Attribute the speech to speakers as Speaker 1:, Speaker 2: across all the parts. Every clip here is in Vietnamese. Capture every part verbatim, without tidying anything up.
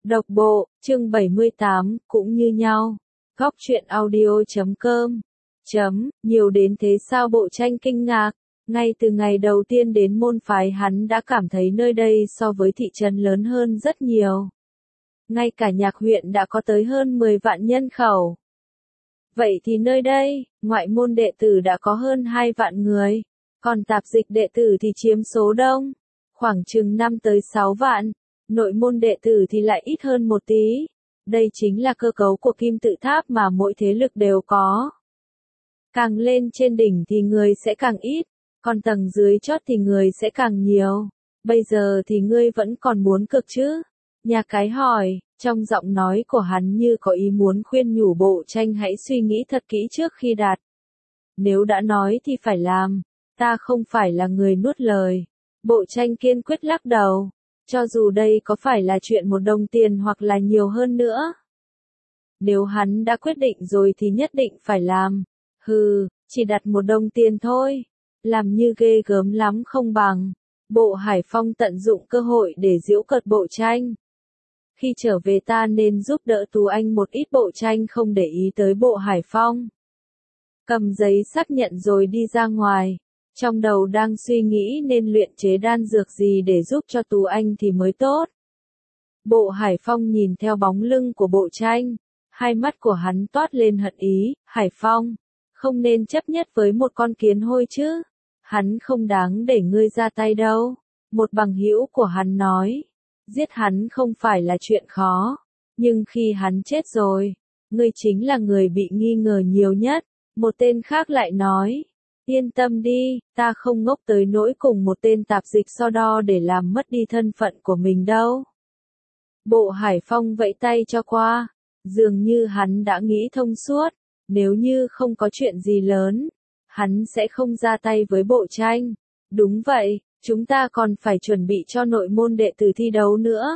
Speaker 1: Độc bộ, chương bảy mươi tám, cũng như nhau. Góc truyện audio chấm com. Chấm, nhiều đến thế sao Bộ Tranh kinh ngạc. Ngay từ ngày đầu tiên đến môn phái hắn đã cảm thấy nơi đây so với thị trấn lớn hơn rất nhiều. Ngay cả Nhạc huyện đã có tới hơn mười vạn nhân khẩu. Vậy thì nơi đây, ngoại môn đệ tử đã có hơn hai vạn người, còn tạp dịch đệ tử thì chiếm số đông, khoảng chừng năm tới sáu vạn. Nội môn đệ tử thì lại ít hơn một tí. Đây chính là cơ cấu của kim tự tháp mà mỗi thế lực đều có. Càng lên trên đỉnh thì người sẽ càng ít, còn tầng dưới chót thì người sẽ càng nhiều. Bây giờ thì ngươi vẫn còn muốn cực chứ? Nhà cái hỏi, trong giọng nói của hắn như có ý muốn khuyên nhủ Bộ Tranh hãy suy nghĩ thật kỹ trước khi đạt. Nếu đã nói thì phải làm, ta không phải là người nuốt lời. Bộ Tranh kiên quyết lắc đầu. Cho dù đây có phải là chuyện một đồng tiền hoặc là nhiều hơn nữa. Nếu hắn đã quyết định rồi thì nhất định phải làm. Hừ, chỉ đặt một đồng tiền thôi. Làm như ghê gớm lắm không bằng. Bộ Hải Phong tận dụng cơ hội để giễu cợt Bộ Tranh. Khi trở về ta nên giúp đỡ Tú Anh một ít. Bộ Tranh không để ý tới Bộ Hải Phong. Cầm giấy xác nhận rồi đi ra ngoài. Trong đầu đang suy nghĩ nên luyện chế đan dược gì để giúp cho Tú Anh thì mới tốt. Bộ Hải Phong nhìn theo bóng lưng của Bộ Tranh. Hai mắt của hắn toát lên hận ý. Hải Phong, không nên chấp nhất với một con kiến hôi chứ. Hắn không đáng để ngươi ra tay đâu. Một bằng hữu của hắn nói. Giết hắn không phải là chuyện khó. Nhưng khi hắn chết rồi, ngươi chính là người bị nghi ngờ nhiều nhất. Một tên khác lại nói. Yên tâm đi, ta không ngốc tới nỗi cùng một tên tạp dịch so đo để làm mất đi thân phận của mình đâu. Bộ Hải Phong vẫy tay cho qua, dường như hắn đã nghĩ thông suốt, nếu như không có chuyện gì lớn, hắn sẽ không ra tay với Bộ Tranh. Đúng vậy, chúng ta còn phải chuẩn bị cho nội môn đệ tử thi đấu nữa.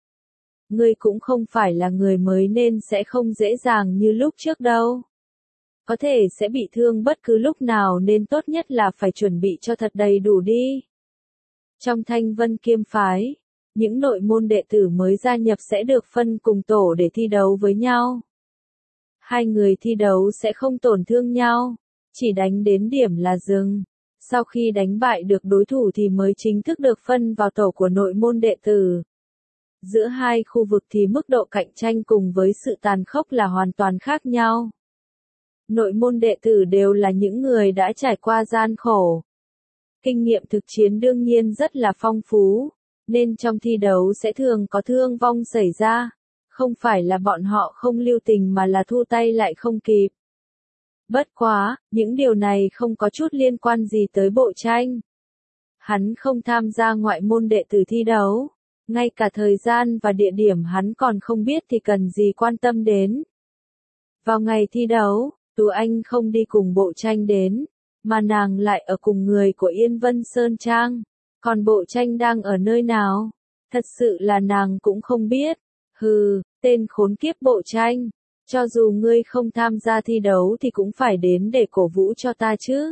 Speaker 1: Ngươi cũng không phải là người mới nên sẽ không dễ dàng như lúc trước đâu. Có thể sẽ bị thương bất cứ lúc nào nên tốt nhất là phải chuẩn bị cho thật đầy đủ đi. Trong Thanh Vân Kiêm Phái, những nội môn đệ tử mới gia nhập sẽ được phân cùng tổ để thi đấu với nhau. Hai người thi đấu sẽ không tổn thương nhau, chỉ đánh đến điểm là dừng. Sau khi đánh bại được đối thủ thì mới chính thức được phân vào tổ của nội môn đệ tử. Giữa hai khu vực thì mức độ cạnh tranh cùng với sự tàn khốc là hoàn toàn khác nhau. Nội môn đệ tử đều là những người đã trải qua gian khổ. Kinh nghiệm thực chiến đương nhiên rất là phong phú, nên trong thi đấu sẽ thường có thương vong xảy ra. Không phải là bọn họ không lưu tình mà là thu tay lại không kịp. Bất quá, những điều này không có chút liên quan gì tới Bộ Tranh. Hắn không tham gia ngoại môn đệ tử thi đấu. Ngay cả thời gian và địa điểm hắn còn không biết thì cần gì quan tâm đến. Vào ngày thi đấu, Tú Anh không đi cùng Bộ Tranh đến, mà nàng lại ở cùng người của Yên Vân Sơn Trang. Còn Bộ Tranh đang ở nơi nào? Thật sự là nàng cũng không biết. Hừ, tên khốn kiếp Bộ Tranh. Cho dù ngươi không tham gia thi đấu thì cũng phải đến để cổ vũ cho ta chứ.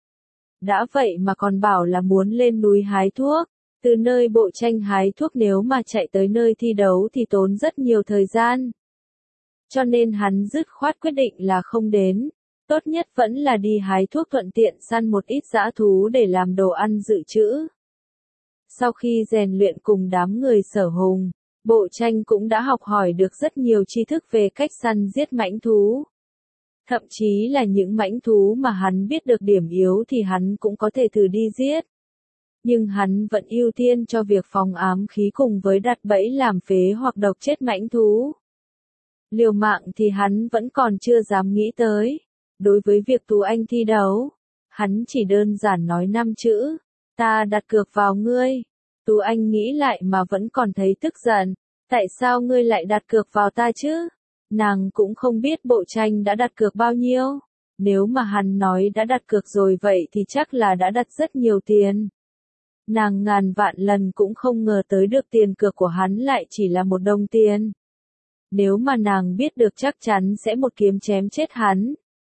Speaker 1: Đã vậy mà còn bảo là muốn lên núi hái thuốc. Từ nơi Bộ Tranh hái thuốc nếu mà chạy tới nơi thi đấu thì tốn rất nhiều thời gian. Cho nên hắn dứt khoát quyết định là không đến. Tốt nhất vẫn là đi hái thuốc thuận tiện săn một ít dã thú để làm đồ ăn dự trữ. Sau khi rèn luyện cùng đám người Sở Hùng, Bộ Tranh cũng đã học hỏi được rất nhiều tri thức về cách săn giết mãnh thú. Thậm chí là những mãnh thú mà hắn biết được điểm yếu thì hắn cũng có thể thử đi giết. Nhưng hắn vẫn ưu tiên cho việc phòng ám khí cùng với đặt bẫy làm phế hoặc độc chết mãnh thú. Liều mạng thì hắn vẫn còn chưa dám nghĩ tới. Đối với việc Tú Anh thi đấu, hắn chỉ đơn giản nói năm chữ, ta đặt cược vào ngươi. Tú Anh nghĩ lại mà vẫn còn thấy tức giận, tại sao ngươi lại đặt cược vào ta chứ? Nàng cũng không biết Bộ Tranh đã đặt cược bao nhiêu. Nếu mà hắn nói đã đặt cược rồi vậy thì chắc là đã đặt rất nhiều tiền. Nàng ngàn vạn lần cũng không ngờ tới được tiền cược của hắn lại chỉ là một đồng tiền. Nếu mà nàng biết được chắc chắn sẽ một kiếm chém chết hắn.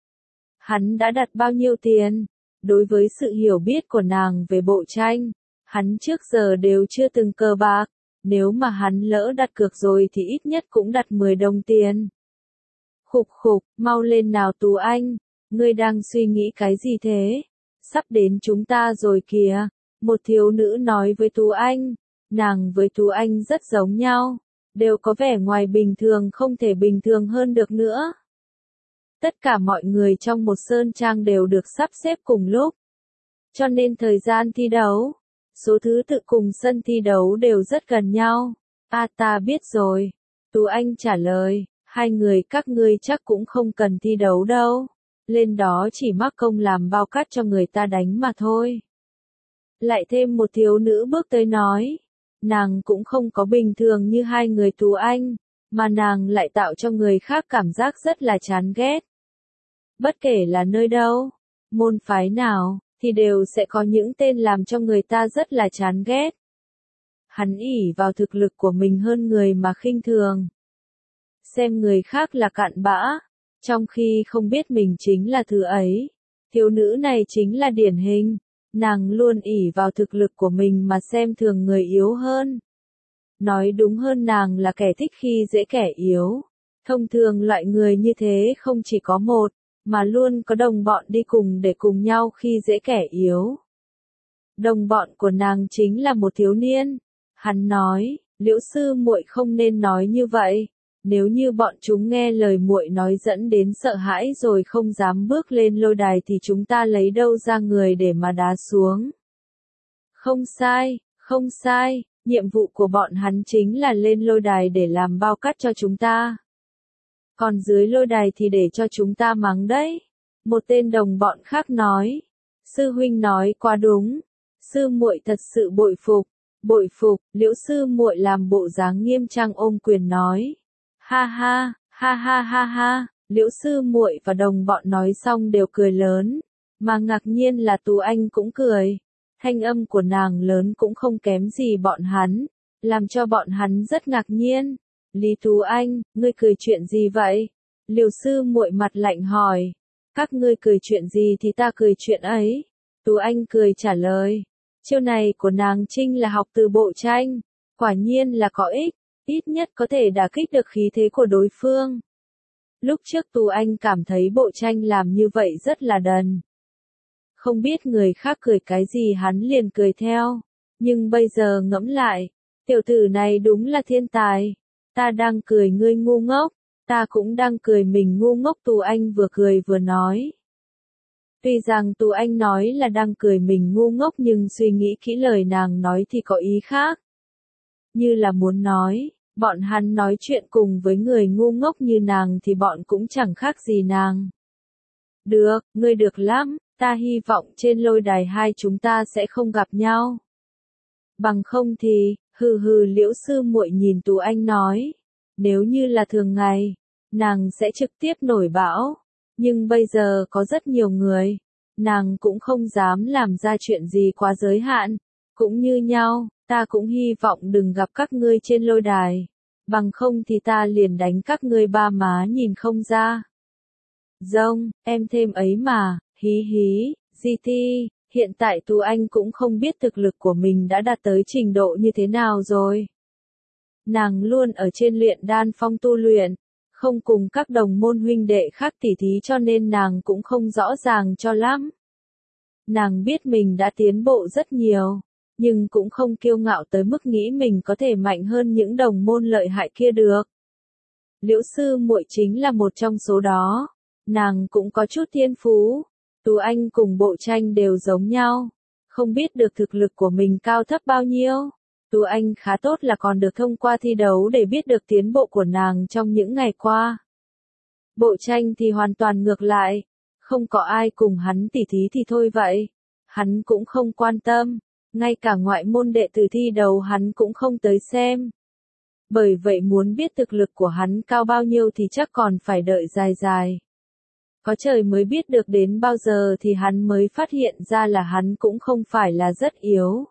Speaker 1: Hắn đã đặt bao nhiêu tiền? Đối với sự hiểu biết của nàng về Bộ Tranh, hắn trước giờ đều chưa từng cờ bạc. nếu mà hắn lỡ đặt cược rồi thì ít nhất cũng đặt mười đồng tiền. Khục khục, mau lên nào Tú Anh, ngươi đang suy nghĩ cái gì thế? Sắp đến chúng ta rồi kìa, một thiếu nữ nói với Tú Anh, nàng với Tú Anh rất giống nhau, đều có vẻ ngoài bình thường không thể bình thường hơn được nữa. Tất cả mọi người trong một sơn trang đều được sắp xếp cùng lúc, cho nên thời gian thi đấu, số thứ tự cùng sân thi đấu đều rất gần nhau. À ta biết rồi, Tú Anh trả lời, hai người các ngươi chắc cũng không cần thi đấu đâu, lên đó chỉ mắc công làm bao cát cho người ta đánh mà thôi. Lại thêm một thiếu nữ bước tới nói, nàng cũng không có bình thường như hai người Tú Anh, mà nàng lại tạo cho người khác cảm giác rất là chán ghét. Bất kể là nơi đâu, môn phái nào, thì đều sẽ có những tên làm cho người ta rất là chán ghét. Hắn ỷ vào thực lực của mình hơn người mà khinh thường, xem người khác là cặn bã, trong khi không biết mình chính là thứ ấy. Thiếu nữ này chính là điển hình, nàng luôn ỷ vào thực lực của mình mà xem thường người yếu hơn. Nói đúng hơn nàng là kẻ thích khi dễ kẻ yếu. Thông thường loại người như thế không chỉ có một, mà luôn có đồng bọn đi cùng để cùng nhau khi dễ kẻ yếu. Đồng bọn của nàng chính là một thiếu niên. Hắn nói, Liễu sư muội không nên nói như vậy. Nếu như bọn chúng nghe lời muội nói dẫn đến sợ hãi rồi không dám bước lên lôi đài thì chúng ta lấy đâu ra người để mà đá xuống. Không sai, không sai, nhiệm vụ của bọn hắn chính là lên lôi đài để làm bao cát cho chúng ta. Còn dưới lôi đài thì để cho chúng ta mắng đấy. Một tên đồng bọn khác nói, sư huynh nói quá đúng, sư muội thật sự bội phục, bội phục. Liễu sư muội làm bộ dáng nghiêm trang ôm quyền nói. Ha ha, ha ha ha ha, Liễu sư muội và đồng bọn nói xong đều cười lớn, mà ngạc nhiên là Tú Anh cũng cười. Thanh âm của nàng lớn cũng không kém gì bọn hắn, làm cho bọn hắn rất ngạc nhiên. Lý Tú Anh, ngươi cười chuyện gì vậy? Liễu sư muội mặt lạnh hỏi. Các ngươi cười chuyện gì thì ta cười chuyện ấy. Tú Anh cười trả lời. Chiêu này của nàng Trinh là học từ bộ tranh, quả nhiên là có ích. Ít nhất có thể đả kích được khí thế của đối phương. Lúc trước Tú Anh cảm thấy bộ tranh làm như vậy rất là đần. Không biết người khác cười cái gì hắn liền cười theo. Nhưng bây giờ ngẫm lại, tiểu tử này đúng là thiên tài. Ta đang cười ngươi ngu ngốc, ta cũng đang cười mình ngu ngốc. Tú Anh vừa cười vừa nói. Tuy rằng Tú Anh nói là đang cười mình ngu ngốc nhưng suy nghĩ kỹ lời nàng nói thì có ý khác. Như là muốn nói, bọn hắn nói chuyện cùng với người ngu ngốc như nàng thì bọn cũng chẳng khác gì nàng. Được, ngươi được lắm, ta hy vọng trên lôi đài hai chúng ta sẽ không gặp nhau. Bằng không thì, hừ hừ. Liễu sư muội nhìn Tú Anh nói, nếu như là thường ngày, nàng sẽ trực tiếp nổi bão, nhưng bây giờ có rất nhiều người, nàng cũng không dám làm ra chuyện gì quá giới hạn, cũng như nhau. Ta cũng hy vọng đừng gặp các ngươi trên lôi đài, bằng không thì ta liền đánh các ngươi ba má nhìn không ra. Rông, em thêm ấy mà, hí hí, giê tê, hiện tại Tú Anh cũng không biết thực lực của mình đã đạt tới trình độ như thế nào rồi. Nàng luôn ở trên luyện đan phong tu luyện, không cùng các đồng môn huynh đệ khác tỉ thí cho nên nàng cũng không rõ ràng cho lắm. Nàng biết mình đã tiến bộ rất nhiều, nhưng cũng không kiêu ngạo tới mức nghĩ mình có thể mạnh hơn những đồng môn lợi hại kia được. Liễu sư muội chính là một trong số đó, nàng cũng có chút thiên phú. Tú Anh cùng bộ tranh đều giống nhau, không biết được thực lực của mình cao thấp bao nhiêu. Tú Anh khá tốt là còn được thông qua thi đấu để biết được tiến bộ của nàng trong những ngày qua. Bộ tranh thì hoàn toàn ngược lại, không có ai cùng hắn tỉ thí thì thôi vậy, hắn cũng không quan tâm. Ngay cả ngoại môn đệ tử thi đấu hắn cũng không tới xem. Bởi vậy muốn biết thực lực của hắn cao bao nhiêu thì chắc còn phải đợi dài dài. Có trời mới biết được đến bao giờ thì hắn mới phát hiện ra là hắn cũng không phải là rất yếu.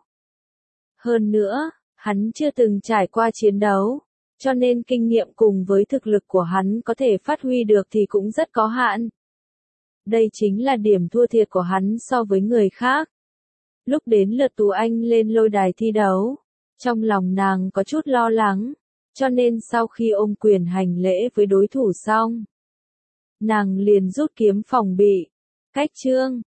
Speaker 1: Hơn nữa, hắn chưa từng trải qua chiến đấu, cho nên kinh nghiệm cùng với thực lực của hắn có thể phát huy được thì cũng rất có hạn. Đây chính là điểm thua thiệt của hắn so với người khác. Lúc đến lượt Tú Anh lên lôi đài thi đấu, Trong lòng nàng có chút lo lắng, cho nên sau khi ôm quyền hành lễ với đối thủ xong, nàng liền rút kiếm phòng bị. Cách chương